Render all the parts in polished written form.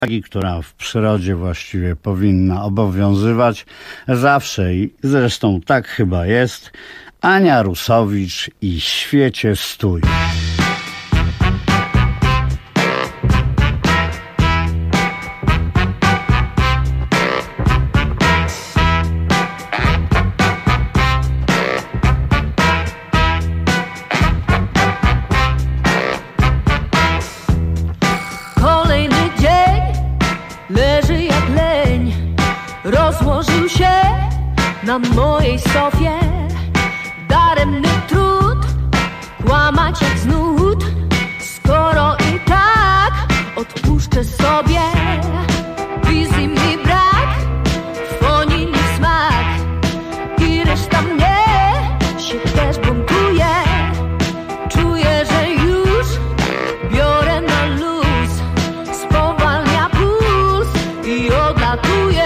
która w przyrodzie właściwie powinna obowiązywać zawsze i zresztą tak chyba jest. Ania Rusowicz i Świecie stój. Na mojej sofie daremny trud, kłamać jak z nut, skoro i tak odpuszczę sobie. Wizji mi brak, fonii mi smak i reszta mnie się też buntuje. Czuję, że już biorę na luz, spowalnia puls i odlatuje.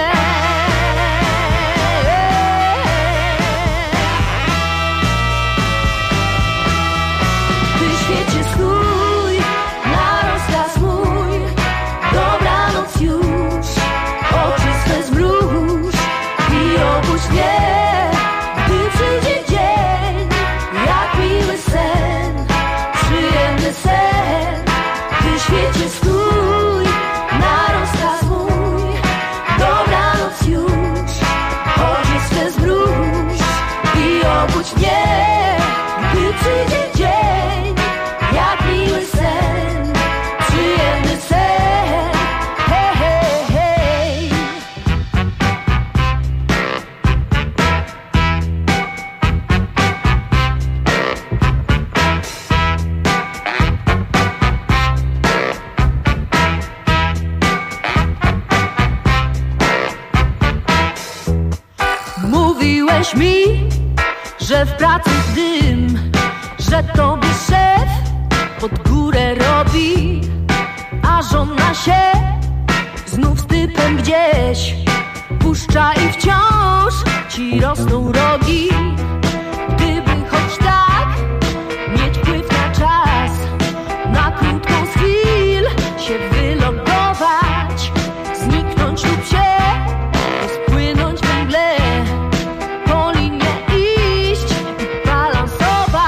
Mówiłeś mi, że w pracy dym, że tobie szef pod górę robi, a żona się znów z typem gdzieś puszcza i wciąż ci rosną rogi. Gdyby choć tak mieć wpływ na czas, na krótką z chwil się wylogować, zniknąć lub się rozpłynąć we mgle, po linie iść i balansować.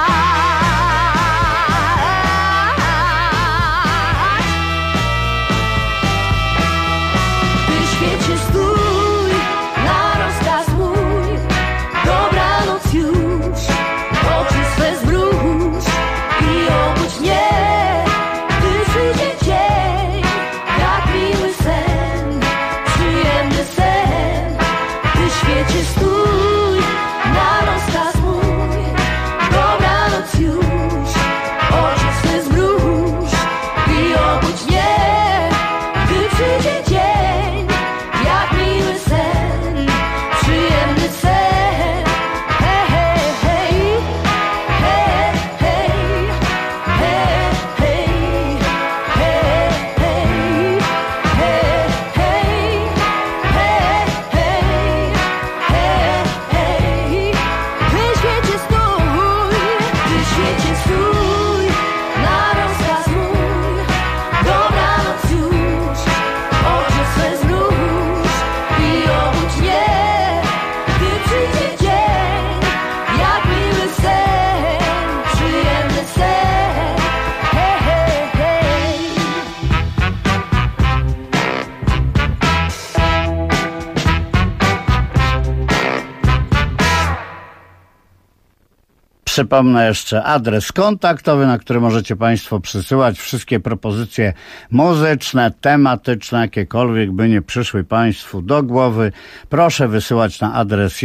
Ty świecie stój na rozkaz mój, dobranoc już, oczy swe zmruż i obudź mnie, gdy przyjdzie dzień, jak miły sen, przyjemny sen. Ty świecie stój na rozkaz mój, dobranoc już, oczy swe zmruż i obudź mnie, gdy przyjdzie dzień, jak miły sen, przyjemny sen. Hej, hej, hej, hej, hej, hej, hej, hej, hej, hej, hej, hej, hej, hej. Ty świecie stój, ty świecie stój na rozkaz mój, dobranoc już, oczy swe zmruż i obudź mnie, gdy przyjdzie dzień, jak miły sen, przyjemny sen. Hej, hej, hej. Przypomnę jeszcze adres kontaktowy, na który możecie Państwo przysyłać wszystkie propozycje muzyczne, tematyczne, jakiekolwiek by nie przyszły Państwu do głowy. Proszę wysyłać na adres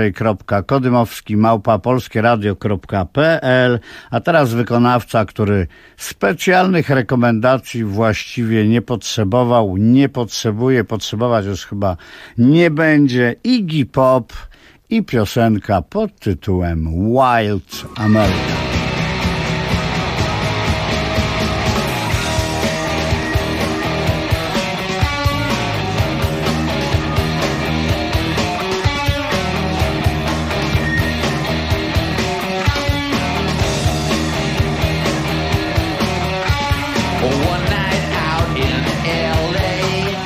jędrzej.kodymowski@polskieradio.pl. A teraz wykonawca, który specjalnych rekomendacji właściwie nie potrzebował, nie potrzebuje, potrzebować już chyba nie będzie. Iggy Pop i piosenka pod tytułem Wild America. One night out in LA,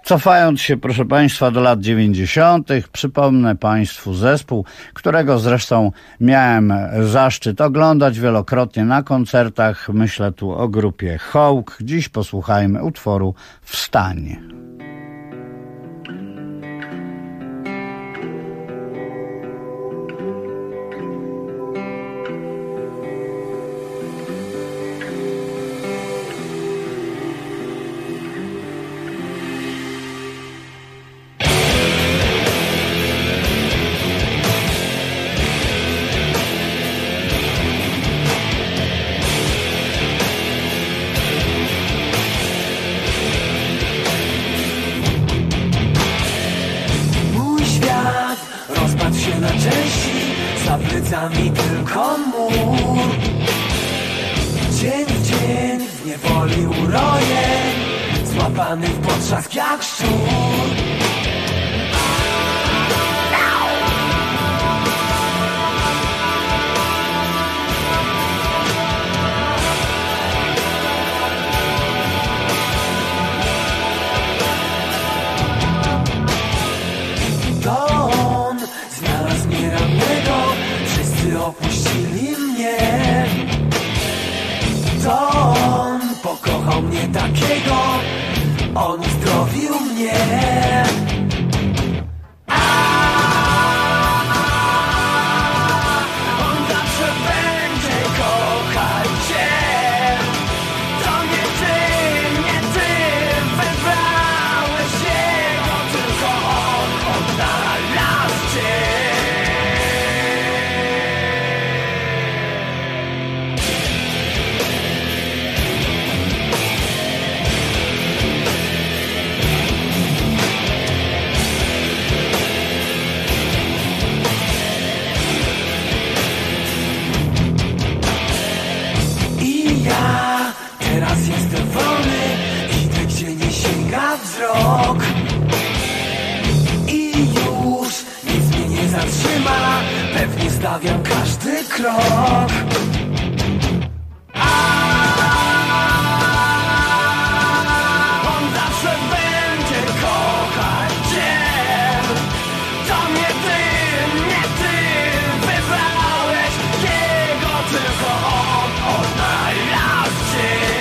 Cofając się, proszę Państwa, do lat 90., przypomnę Państwu zespół, którego zresztą miałem zaszczyt oglądać wielokrotnie na koncertach. Myślę tu o grupie Hawk. Dziś posłuchajmy utworu Wstań. Mi tylko mur. Dzień w dzień w niewoli urojeń, złapany w potrzask jak szczur. To on znalazł mnie rannego, opuścili mnie. To on pokochał mnie takiego, on uzdrowił mnie. On zawsze będzie kochać cię. To nie ty wybrałeś jego, tylko on odnalazł cię. Teraz jestem wolny, idę gdzie nie sięga wzrok. I już nic mnie nie zatrzyma, pewnie stawiam każdy krok. On zawsze będzie kochać cię. To nie ty wybrałeś jego, tylko on odnalazł cię.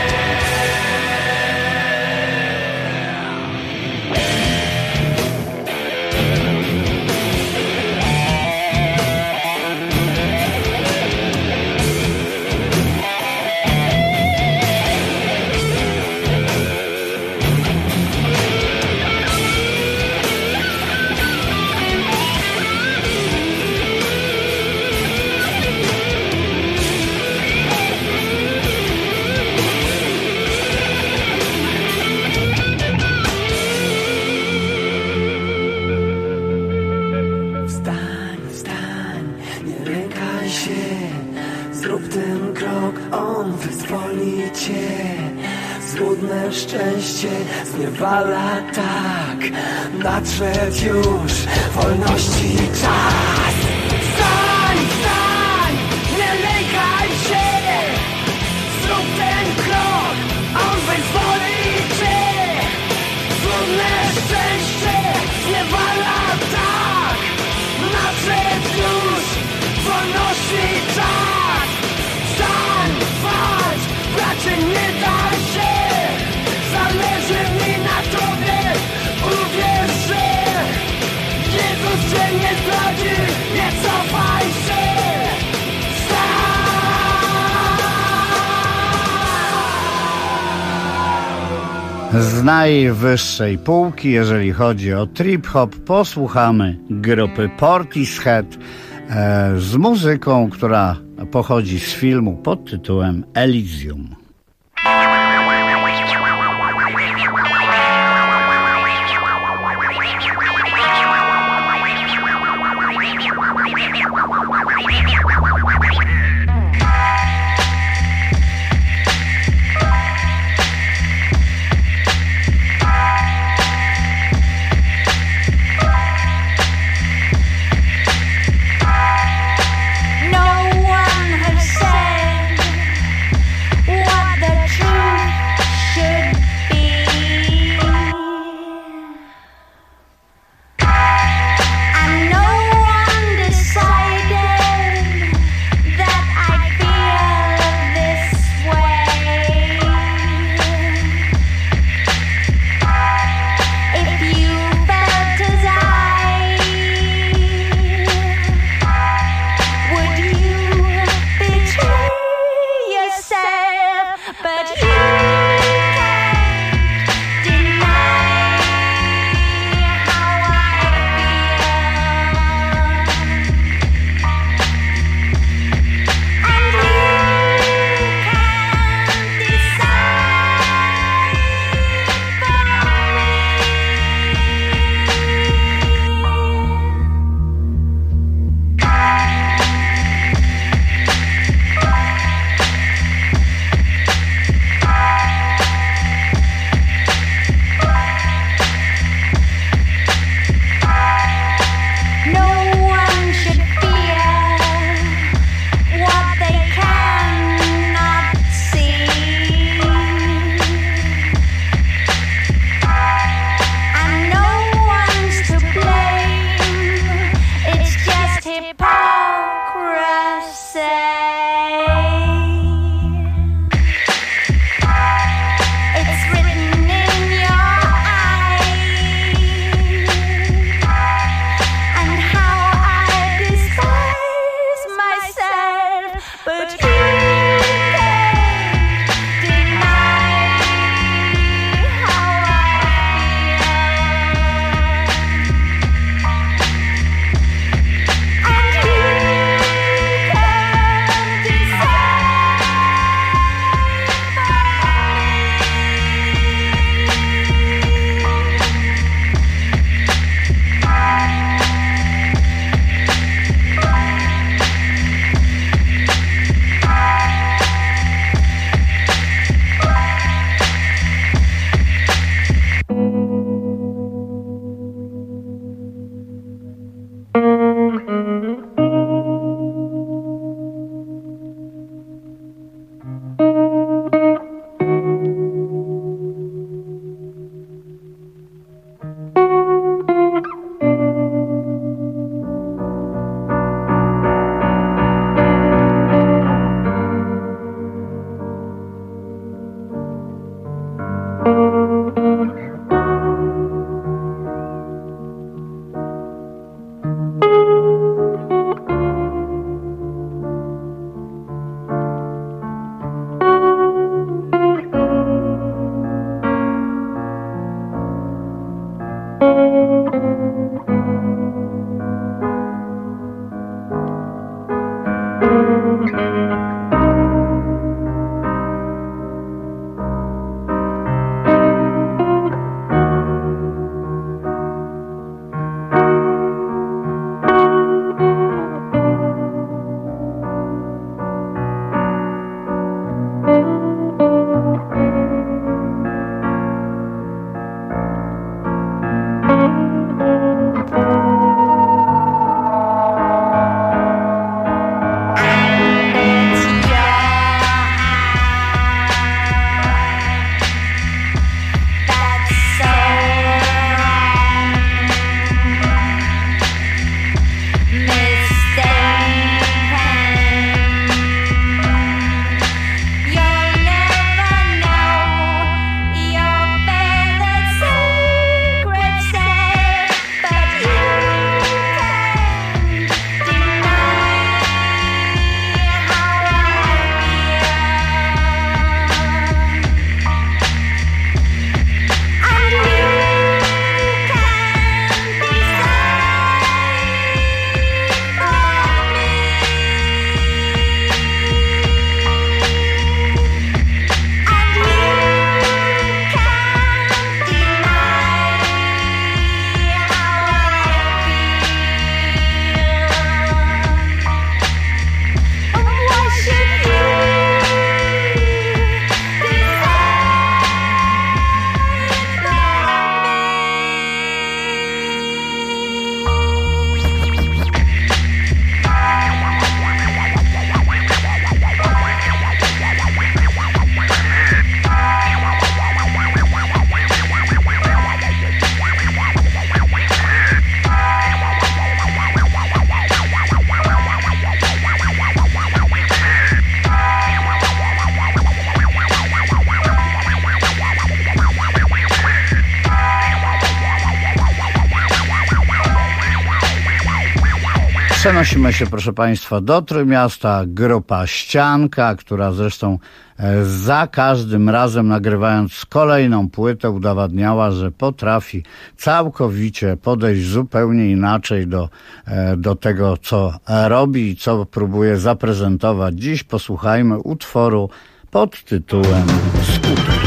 Złudne szczęście zniewala tak. Nadszedł już wolności czas. Wstań, wstań, nie lękaj się. Zrób ten krok, on wyzwoli cię. Złudne szczęście zniewala tak. Nadszedł już wolności czas. Wstań, walcz, bracie, nie daj się. Zależy mi na tobie, uwierz, że Jezus cię nie zdradzi, nie cofaj się. Z najwyższej półki, jeżeli chodzi o trip-hop, posłuchamy grupy Portishead z muzyką, która pochodzi z filmu pod tytułem Elysium. No one has said Przenosimy się, proszę Państwa, do Trójmiasta. Grupa Ścianka, która zresztą za każdym razem nagrywając kolejną płytę udowadniała, że potrafi całkowicie podejść zupełnie inaczej do tego, co robi i co próbuje zaprezentować. Dziś posłuchajmy utworu pod tytułem Skuter.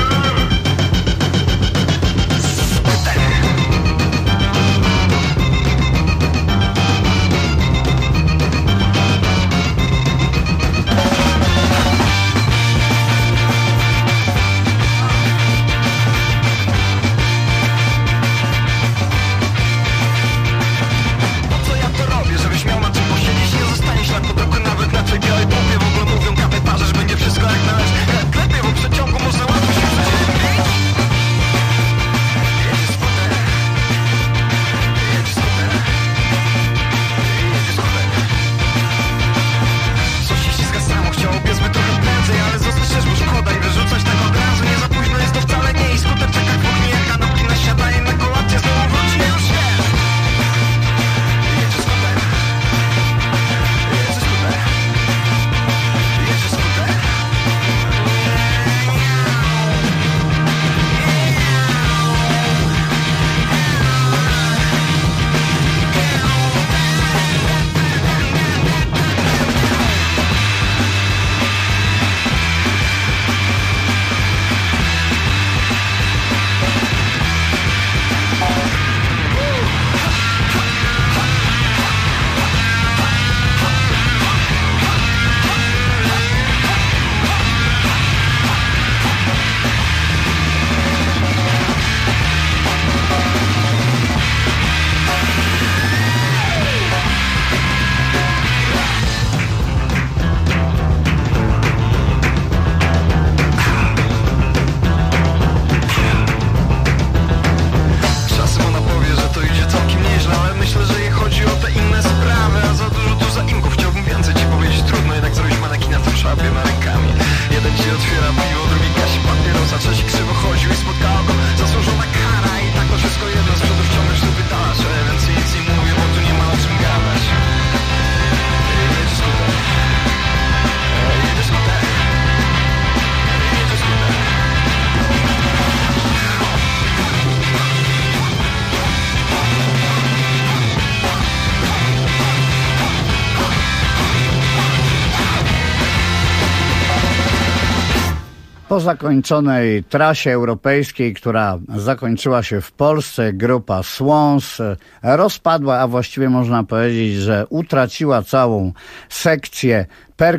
Po zakończonej trasie europejskiej, która zakończyła się w Polsce, grupa Swans rozpadła, a właściwie można powiedzieć, że utraciła całą sekcję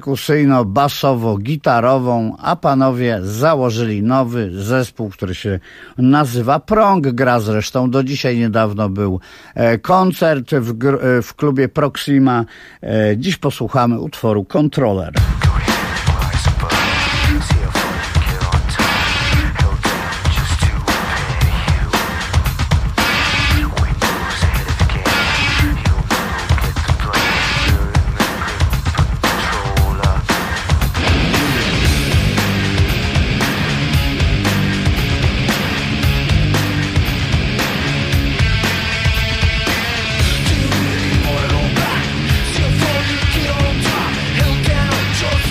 perkusyjno-basowo-gitarową, a panowie założyli nowy zespół, który się nazywa Prong. Gra zresztą do dzisiaj. Niedawno był koncert w klubie Proxima. Dziś posłuchamy utworu Controller. Held down,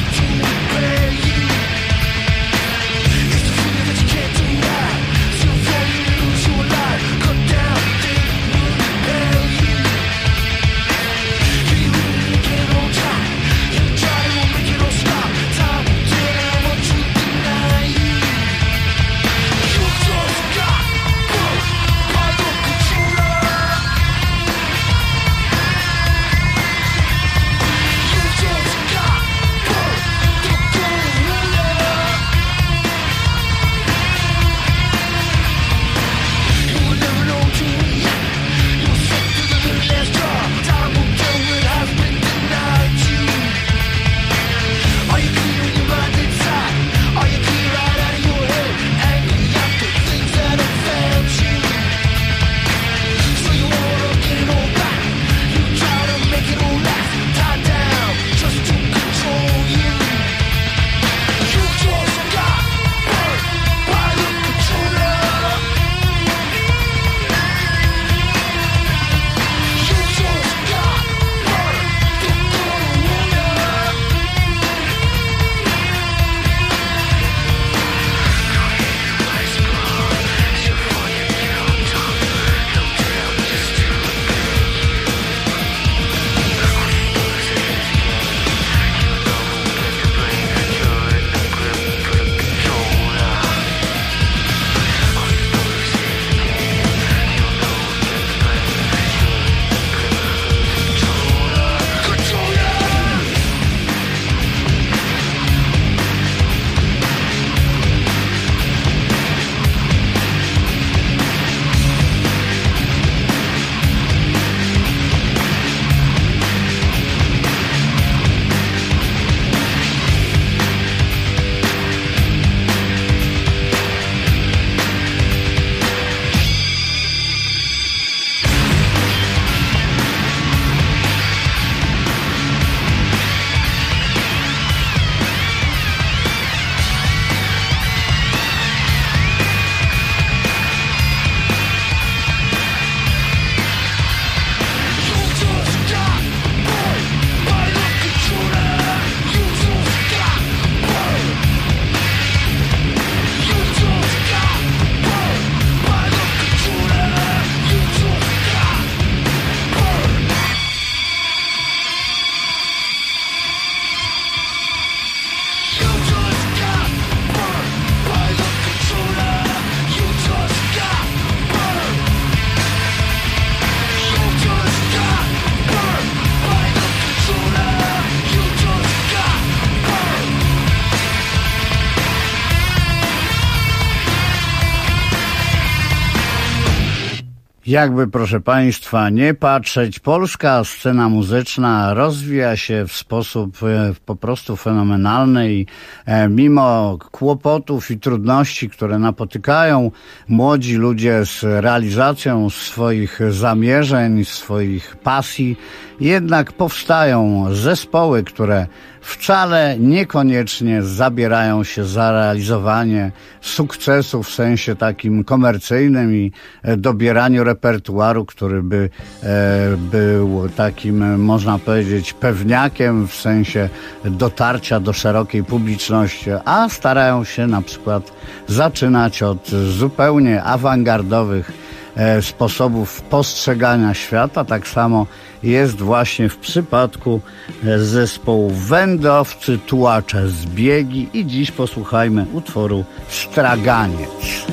Jakby, proszę Państwa, nie patrzeć, polska scena muzyczna rozwija się w sposób po prostu fenomenalny i mimo kłopotów i trudności, które napotykają młodzi ludzie z realizacją swoich zamierzeń, swoich pasji, jednak powstają zespoły, które wcale niekoniecznie zabierają się za realizowanie sukcesu w sensie takim komercyjnym i dobieraniu repertuaru, który by był takim, można powiedzieć, pewniakiem w sensie dotarcia do szerokiej publiczności, a starają się na przykład zaczynać od zupełnie awangardowych sposobów postrzegania świata. Tak samo jest właśnie w przypadku zespołu Wędrowcy Tułacze Zbiegi i dziś posłuchajmy utworu Straganiec.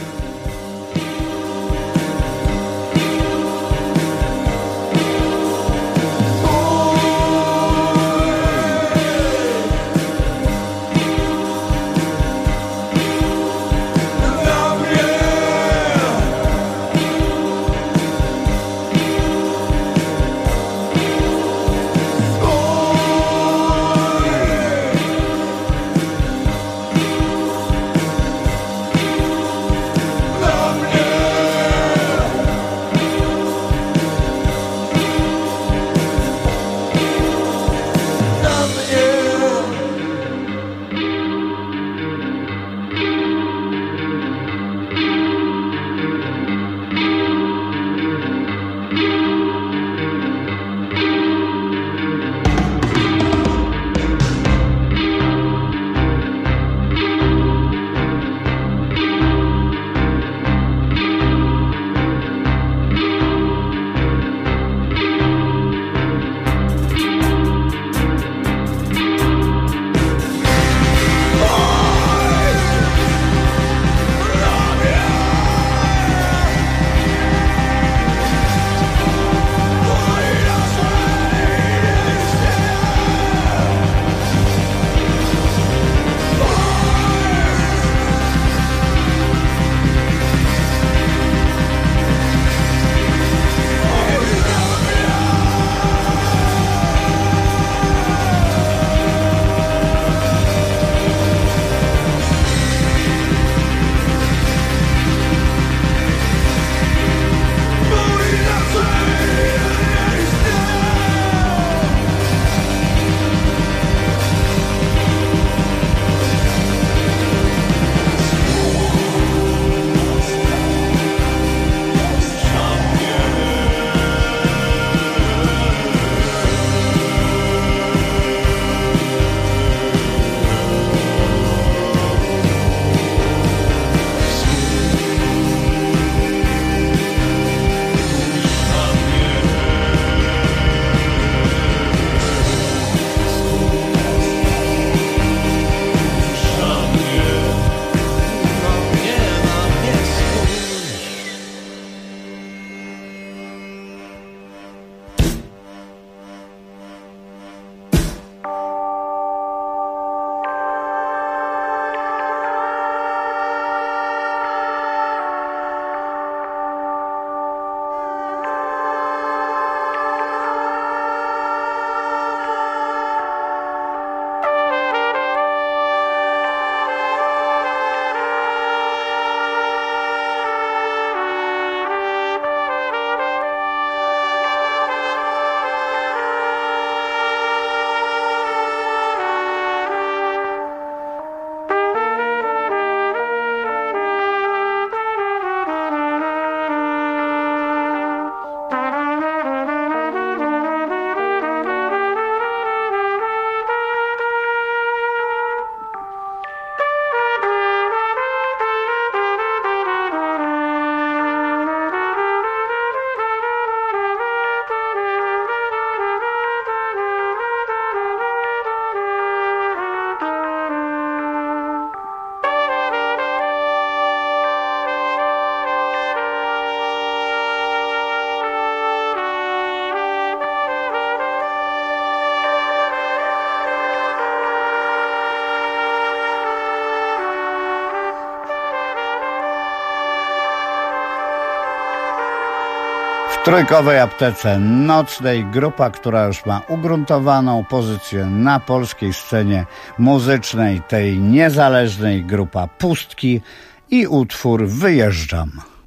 trójkowej aptece nocnej grupa, która już ma ugruntowaną pozycję na polskiej scenie muzycznej, tej niezależnej, grupa Pustki i utwór Wyjeżdżam.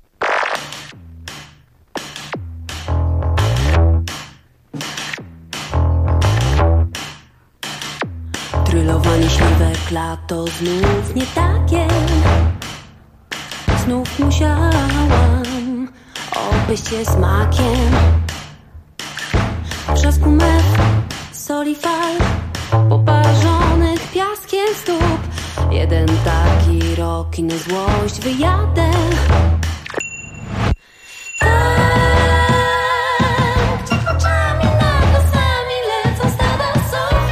Trylowanie śliwek, lato znów nie takie. Znów musiałam obejść się smakiem wrzasku mew, soli fal, poparzonych piaskiem stóp. Jeden taki rok, inny złość, wyjadę. Gdzie oczami nad lasami lecą stada sów,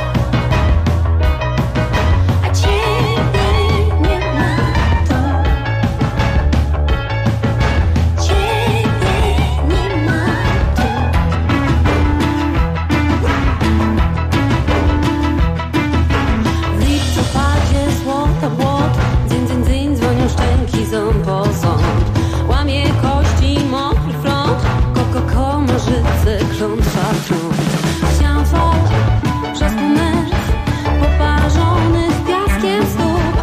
a ciebie nie ma tu. Ciebie nie ma tu. W listopadzie złota błot, dzyń, dzyń, dzyń, dzwonią szczęki ząb po ząb. Łamie kości, mokry front, ko, marzyce, klątwa front. Chciałam fal, wrzasku mężów, poparzonych piaskiem stóp.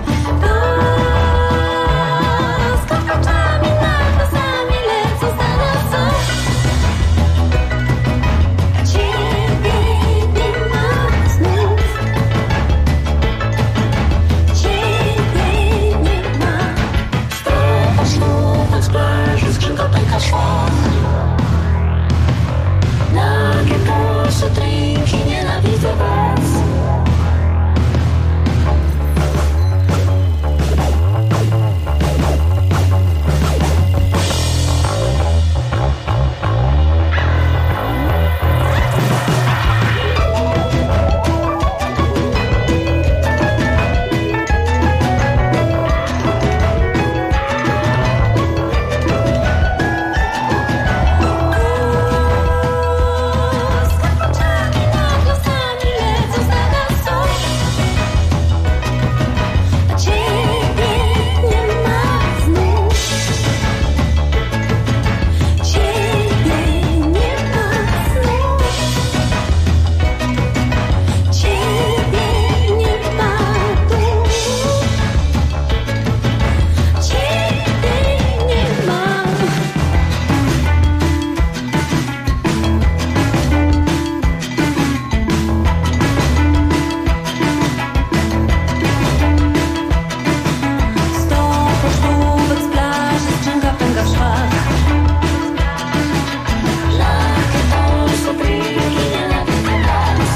Z karpaczami nad lasami lecą stada sów, a ciebie nie ma znów. Ciebie nie ma. Stopa sznurek z plaży, skrzynka pęka szwach. Nagie pulsy, drinki, nienawidzę was. Z karpaczami nad lasami lecą stada sów, a ciebie nie ma znów. Ciebie nie ma znów. Ciebie nie ma tu. Ciebie nie ma. Sto pocztówek z plaży, skrzynka pęka w szwach. Nagie pulsy, drinki, nienawidzę was.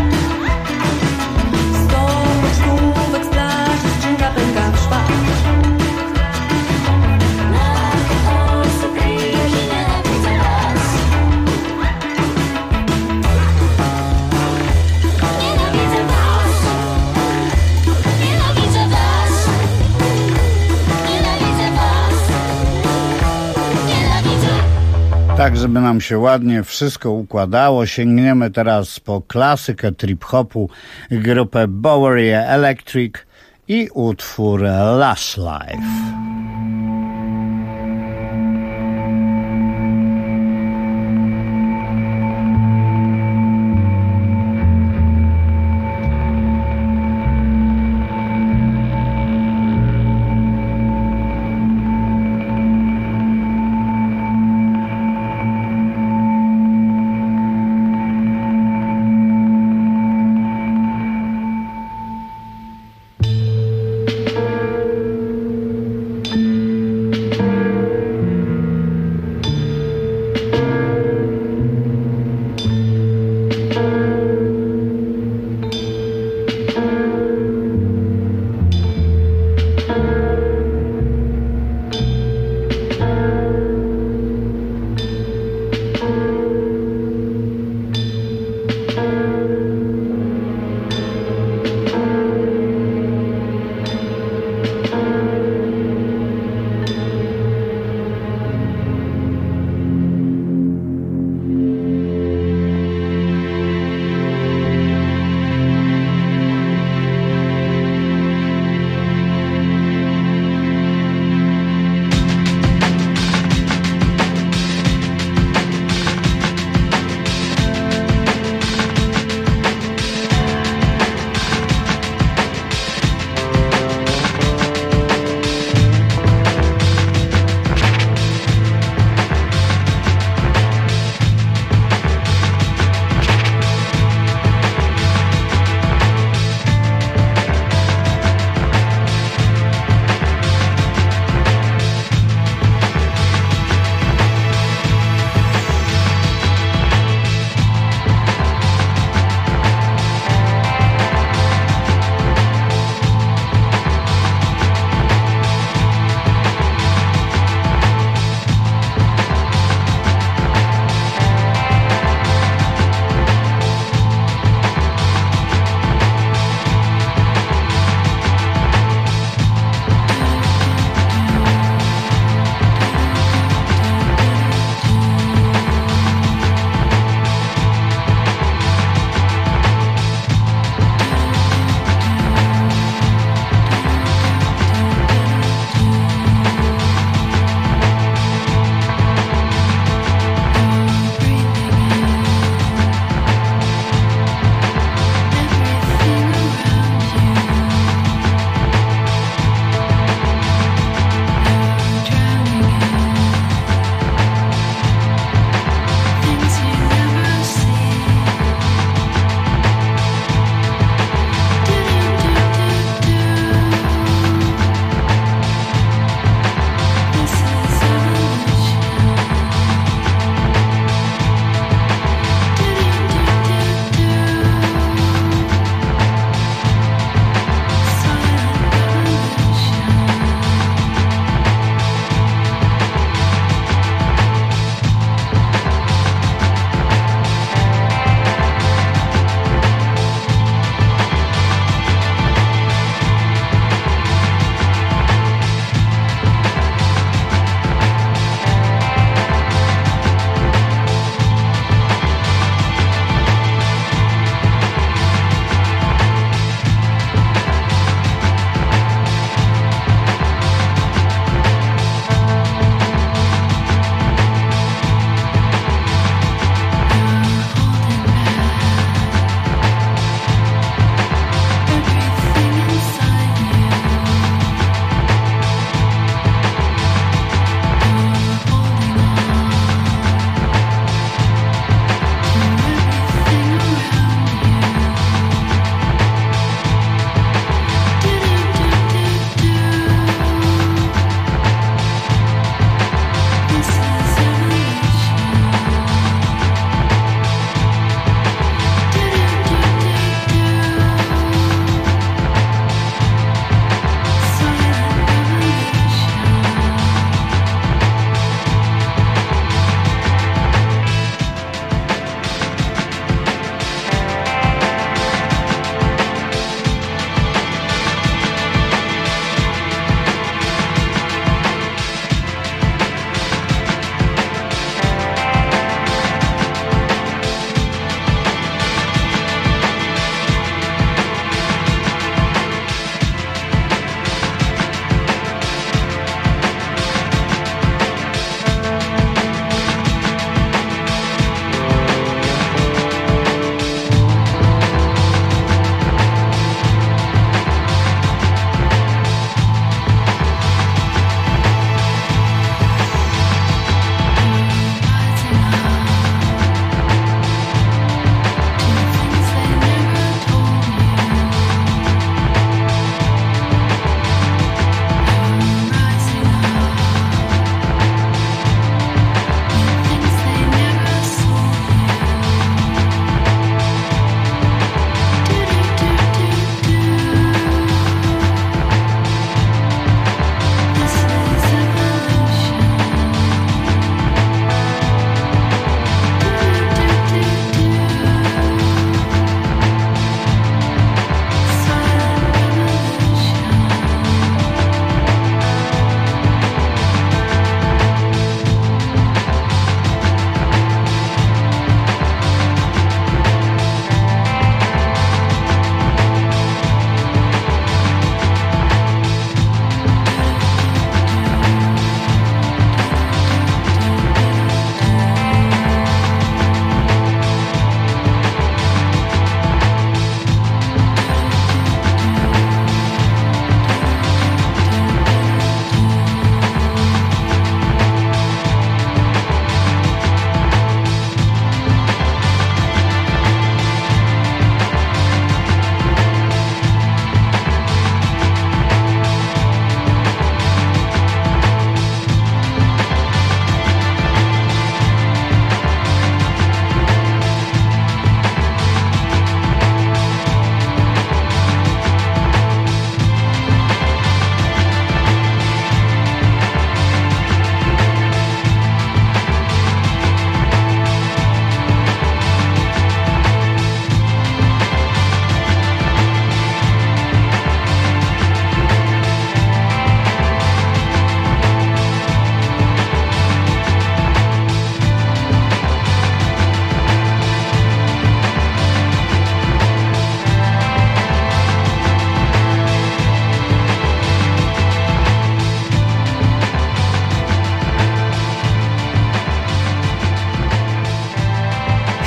Sto pocztówek z plaży, skrzynka pęka w szwach. Nagie pulsy, drinki, nienawidzę was. Nienawidzę was. Nienawidzę was. Nienawidzę was. Nienawidzę. Tak, żeby nam się ładnie wszystko układało, sięgniemy teraz po klasykę trip-hopu, grupę Bowery Electric i utwór Last Life.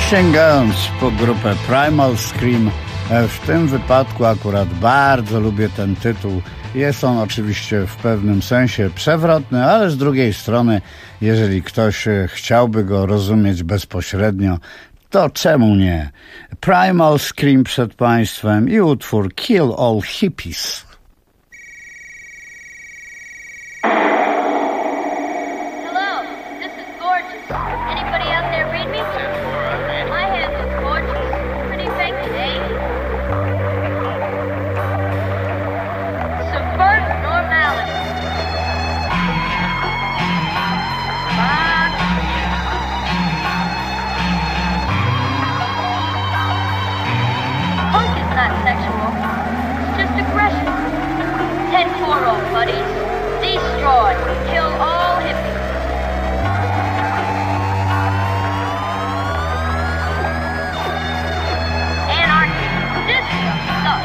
Sięgając po grupę Primal Scream, w tym wypadku akurat bardzo lubię ten tytuł. Jest on oczywiście w pewnym sensie przewrotny, ale z drugiej strony, jeżeli ktoś chciałby go rozumieć bezpośrednio, to czemu nie? Primal Scream przed państwem i utwór Kill All Hippies. Hello, this is gorgeous. Anybody out there read me? My hand looks gorgeous. Pretty vacant, eh? Subvert normality. Punk is not sexual. It's just aggression. 10-4, old buddies. Destroy. Kill all hippies. Anarchy. This stuff.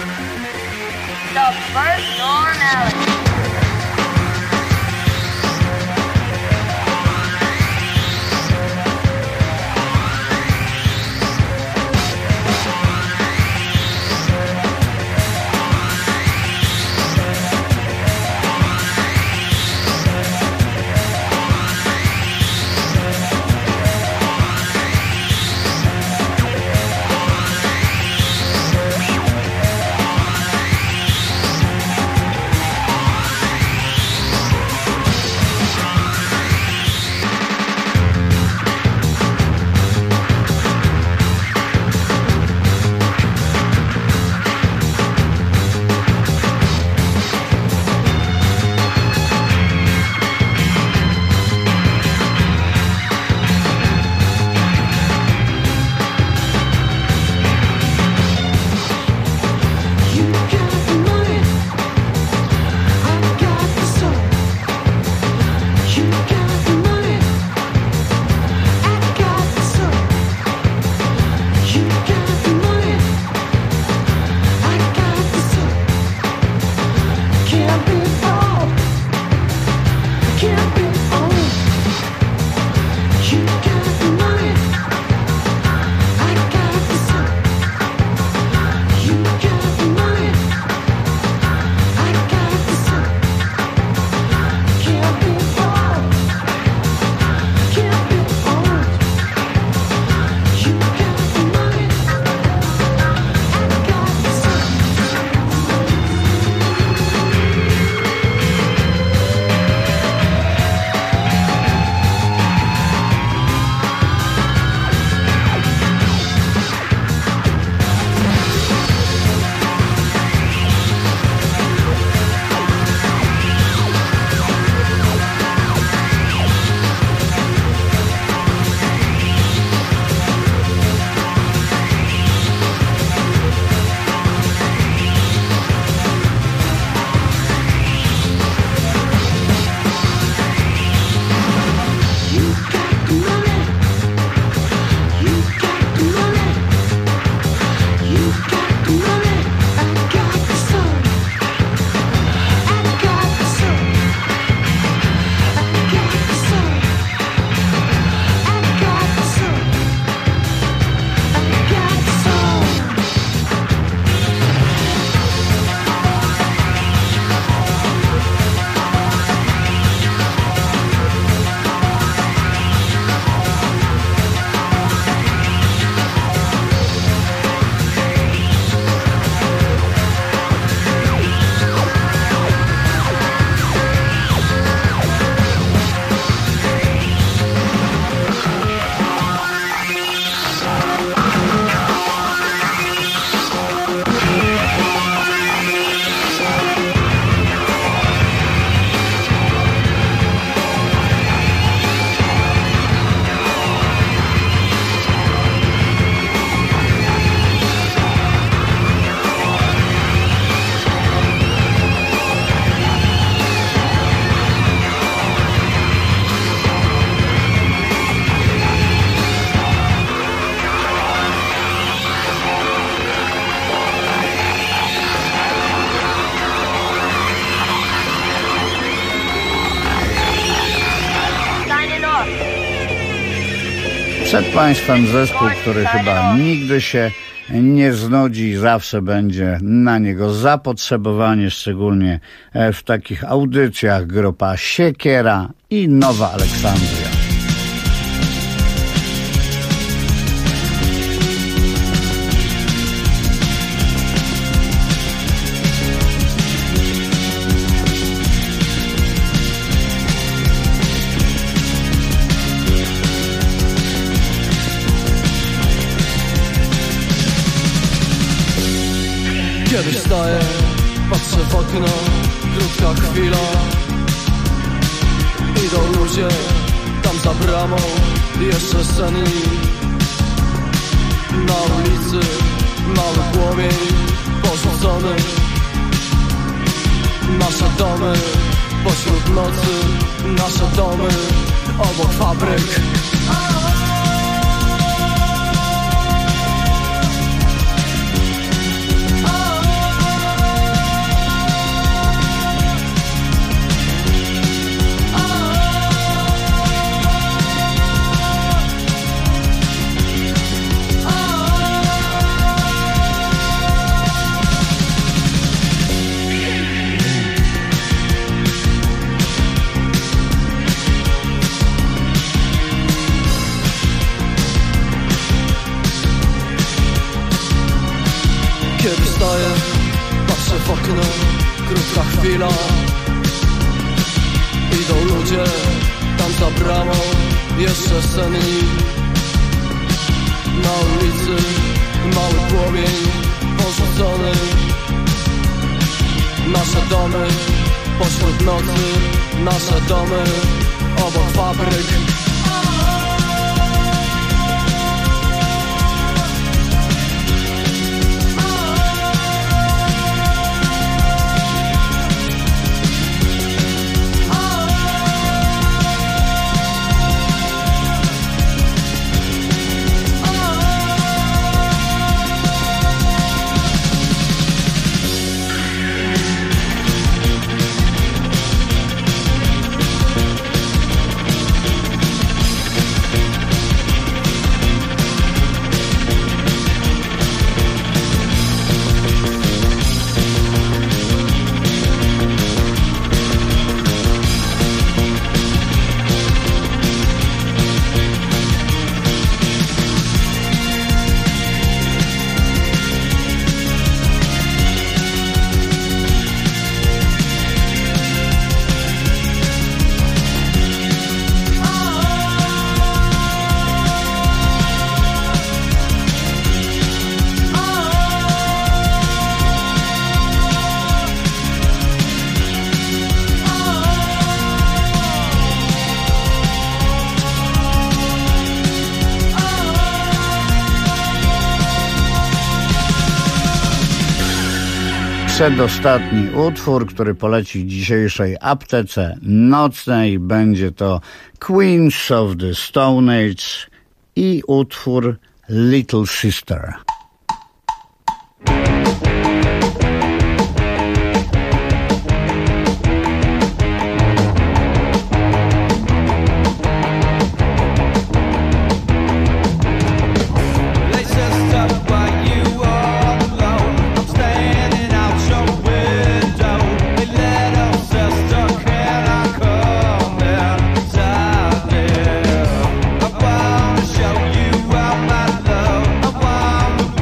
Subvert normality. Przed Państwem zespół, który chyba nigdy się nie znudzi, zawsze będzie na niego zapotrzebowanie, szczególnie w takich audycjach. Grupa Siekiera i Nowa Aleksandria. Kiedy wstaję, patrzę w okno, krótka chwila. Idą ludzie, tam za bramą, jeszcze senni. Na ulicy mały płomień porzucony. Nasze domy pośród nocy, nasze domy obok fabryk. Kiedy wstaję, patrzę w okno, krótka chwila. Idą ludzie, tam za bramą, jeszcze senni. Na ulicy mały płomień porzucony. Nasze domy pośród nocy, nasze domy obok fabryk. Przedostatni utwór, który poleci dzisiejszej aptece nocnej, będzie to Queens of the Stone Age i utwór Little Sister. I wanna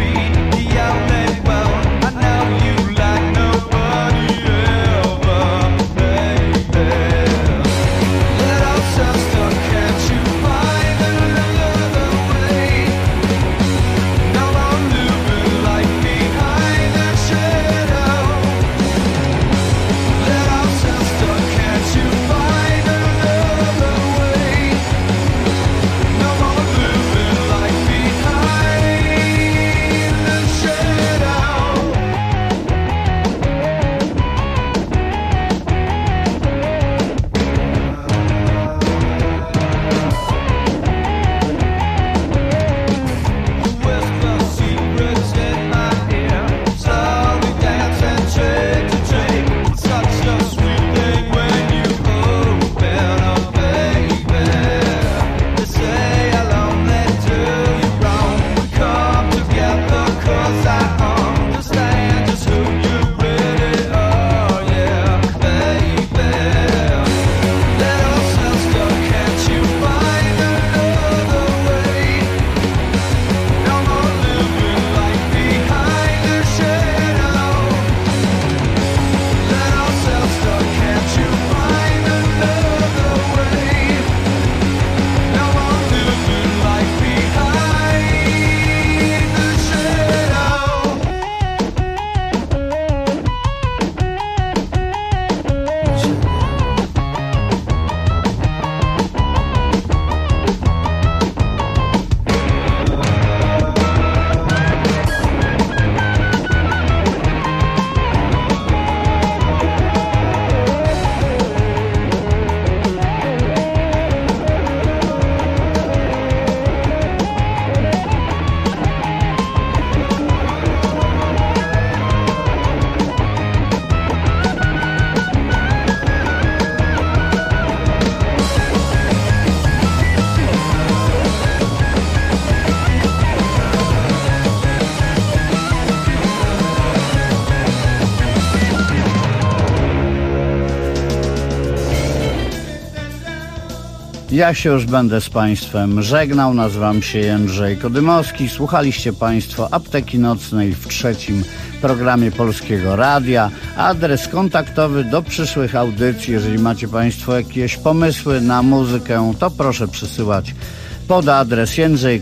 Ja się już będę z Państwem żegnał. Nazywam się Jędrzej Kodymowski. Słuchaliście Państwo Apteki Nocnej w 3. programie Polskiego Radia. Adres kontaktowy do przyszłych audycji. Jeżeli macie Państwo jakieś pomysły na muzykę, to proszę przysyłać pod adres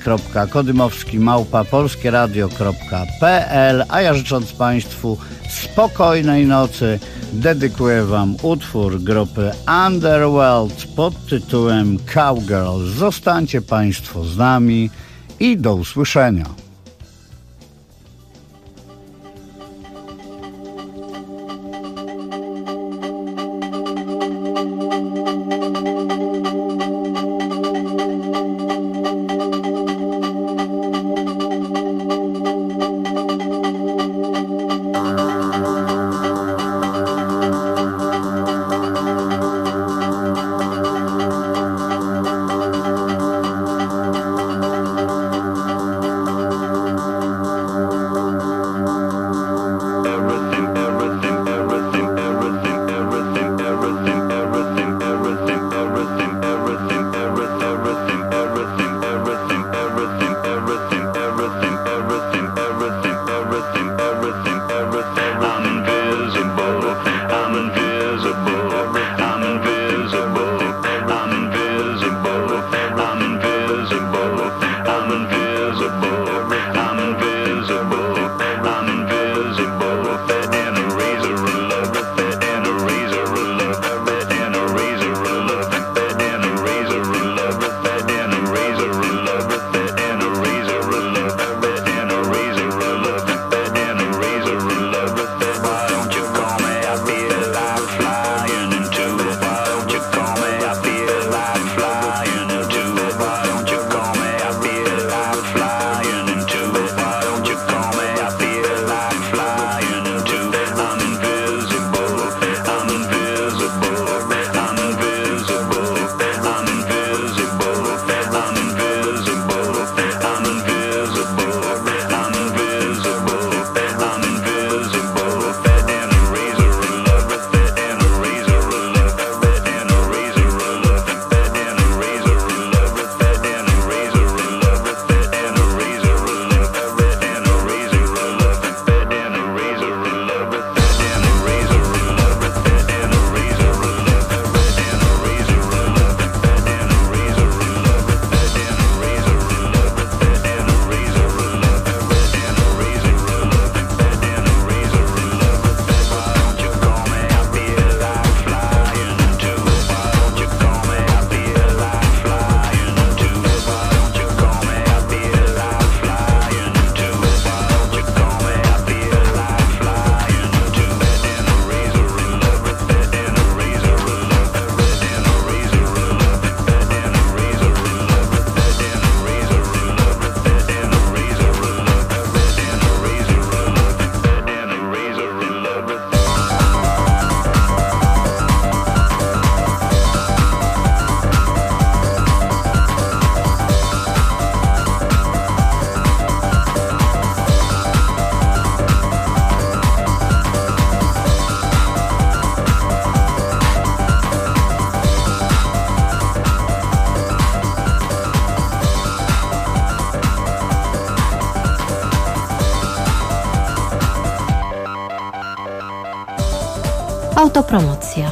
jędrzej.kodymowski@polskieradio.pl. A ja życząc Państwu spokojnej nocy, dedykuję Wam utwór grupy Underworld pod tytułem Cowgirl. Zostańcie Państwo z nami i do usłyszenia. Autopromocja.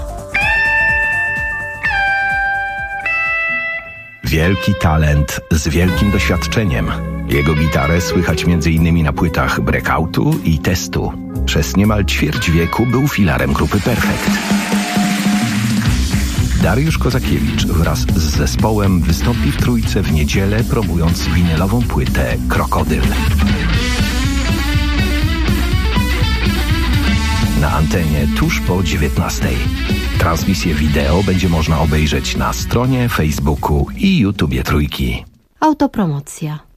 Wielki talent z wielkim doświadczeniem. Jego gitarę słychać m.in. na płytach Breakoutu i Testu. Przez niemal ćwierć wieku był filarem grupy Perfekt. Dariusz Kozakiewicz wraz z zespołem wystąpi w Trójce w niedzielę, promując winylową płytę Krokodyl. Na antenie tuż po 19:00. Transmisję wideo będzie można obejrzeć na stronie, Facebooku i YouTubie Trójki. Autopromocja.